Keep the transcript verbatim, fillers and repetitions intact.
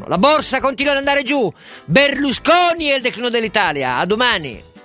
La borsa continua ad andare giù. Berlusconi è il declino dell'Italia. A domani.